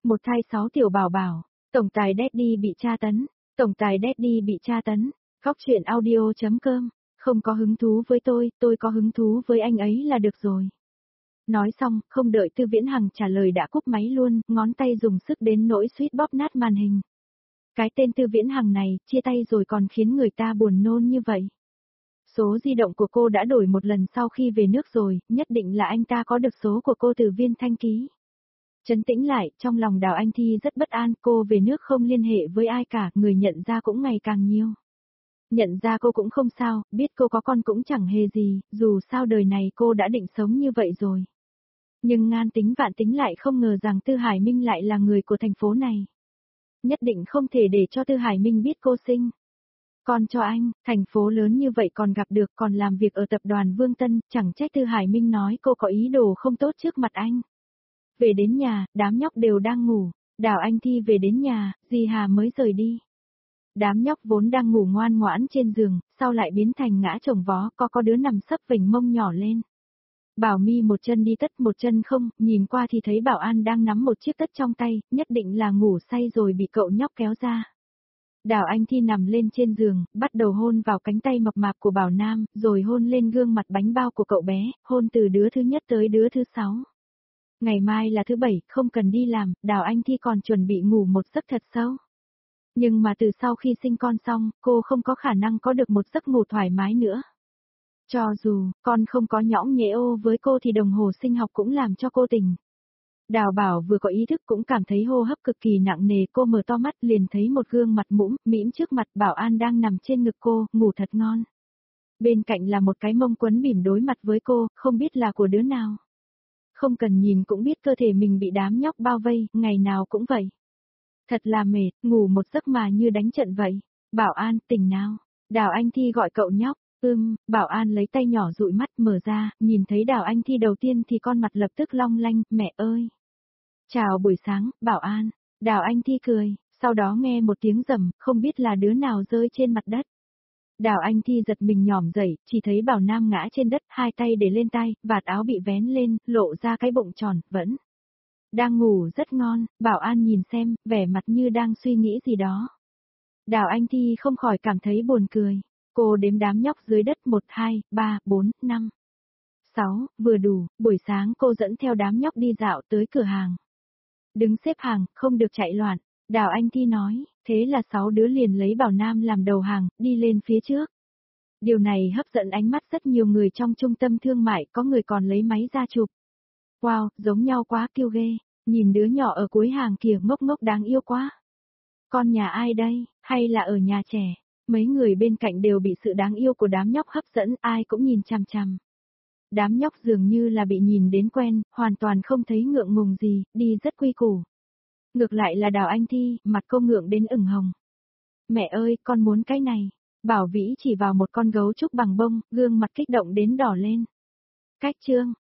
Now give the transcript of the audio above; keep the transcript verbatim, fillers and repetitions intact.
Một thai sáu tiểu bảo bảo, tổng tài Daddy bị tra tấn, tổng tài Daddy bị tra tấn, khóc chuyện audio.com, không có hứng thú với tôi, tôi có hứng thú với anh ấy là được rồi. Nói xong, không đợi Tư Viễn Hằng trả lời đã cúp máy luôn, ngón tay dùng sức đến nỗi suýt bóp nát màn hình. Cái tên Tư Viễn Hằng này, chia tay rồi còn khiến người ta buồn nôn như vậy. Số di động của cô đã đổi một lần sau khi về nước rồi, nhất định là anh ta có được số của cô từ Viên Thanh ký. Trấn tĩnh lại, trong lòng Đào Anh Thi rất bất an, cô về nước không liên hệ với ai cả, người nhận ra cũng ngày càng nhiều. Nhận ra cô cũng không sao, biết cô có con cũng chẳng hề gì, dù sao đời này cô đã định sống như vậy rồi. Nhưng ngàn tính vạn tính lại không ngờ rằng Tư Hải Minh lại là người của thành phố này. Nhất định không thể để cho Tư Hải Minh biết cô sinh con cho anh, thành phố lớn như vậy còn gặp được, còn làm việc ở tập đoàn Vương Tân, chẳng trách Tư Hải Minh nói cô có ý đồ không tốt trước mặt anh. Về đến nhà, đám nhóc đều đang ngủ, Đào Anh Thi về đến nhà, dì Hà mới rời đi. Đám nhóc vốn đang ngủ ngoan ngoãn trên giường, sau lại biến thành ngã chồng vó, có có đứa nằm sấp vểnh mông nhỏ lên. Bảo Mi một chân đi tất một chân không, nhìn qua thì thấy Bảo An đang nắm một chiếc tất trong tay, nhất định là ngủ say rồi bị cậu nhóc kéo ra. Đào Anh Thi nằm lên trên giường, bắt đầu hôn vào cánh tay mập mạp của Bảo Nam, rồi hôn lên gương mặt bánh bao của cậu bé, hôn từ đứa thứ nhất tới đứa thứ sáu. Ngày mai là thứ bảy, không cần đi làm, Đào Anh Thi còn chuẩn bị ngủ một giấc thật sâu. Nhưng mà từ sau khi sinh con xong, cô không có khả năng có được một giấc ngủ thoải mái nữa. Cho dù, con không có nhõng nhẽo với cô thì đồng hồ sinh học cũng làm cho cô tỉnh. Đào Bảo vừa có ý thức cũng cảm thấy hô hấp cực kỳ nặng nề, cô mở to mắt liền thấy một gương mặt mũm, mĩm trước mặt Bảo An đang nằm trên ngực cô, ngủ thật ngon. Bên cạnh là một cái mông quấn bỉm đối mặt với cô, không biết là của đứa nào. Không cần nhìn cũng biết cơ thể mình bị đám nhóc bao vây, ngày nào cũng vậy. Thật là mệt, ngủ một giấc mà như đánh trận vậy. Bảo An, tỉnh nào. Đào Anh Thi gọi cậu nhóc. Ưm, Bảo An lấy tay nhỏ dụi mắt mở ra, nhìn thấy Đào Anh Thi đầu tiên thì con mặt lập tức long lanh, mẹ ơi. Chào buổi sáng, Bảo An. Đào Anh Thi cười, sau đó nghe một tiếng rầm, không biết là đứa nào rơi trên mặt đất. Đào Anh Thi giật mình nhỏm dậy, chỉ thấy Bảo Nam ngã trên đất, hai tay để lên tay, vạt áo bị vén lên, lộ ra cái bụng tròn, vẫn đang ngủ rất ngon. Bảo An nhìn xem, vẻ mặt như đang suy nghĩ gì đó. Đào Anh Thi không khỏi cảm thấy buồn cười. Cô đếm đám nhóc dưới đất một, hai, ba, bốn, năm, sáu, vừa đủ, buổi sáng cô dẫn theo đám nhóc đi dạo tới cửa hàng. Đứng xếp hàng, không được chạy loạn, Đào Anh Thi nói, thế là sáu đứa liền lấy Bảo Nam làm đầu hàng, đi lên phía trước. Điều này hấp dẫn ánh mắt rất nhiều người trong trung tâm thương mại, có người còn lấy máy ra chụp. Wow, giống nhau quá kiêu ghê, nhìn đứa nhỏ ở cuối hàng kìa ngốc ngốc đáng yêu quá. Con nhà ai đây, hay là ở nhà trẻ? Mấy người bên cạnh đều bị sự đáng yêu của đám nhóc hấp dẫn, ai cũng nhìn chằm chằm. Đám nhóc dường như là bị nhìn đến quen, hoàn toàn không thấy ngượng ngùng gì, đi rất quy củ. Ngược lại là Đào Anh Thi, mặt cô ngượng đến ửng hồng. Mẹ ơi, con muốn cái này. Bảo Vĩ chỉ vào một con gấu trúc bằng bông, gương mặt kích động đến đỏ lên. Cách chương,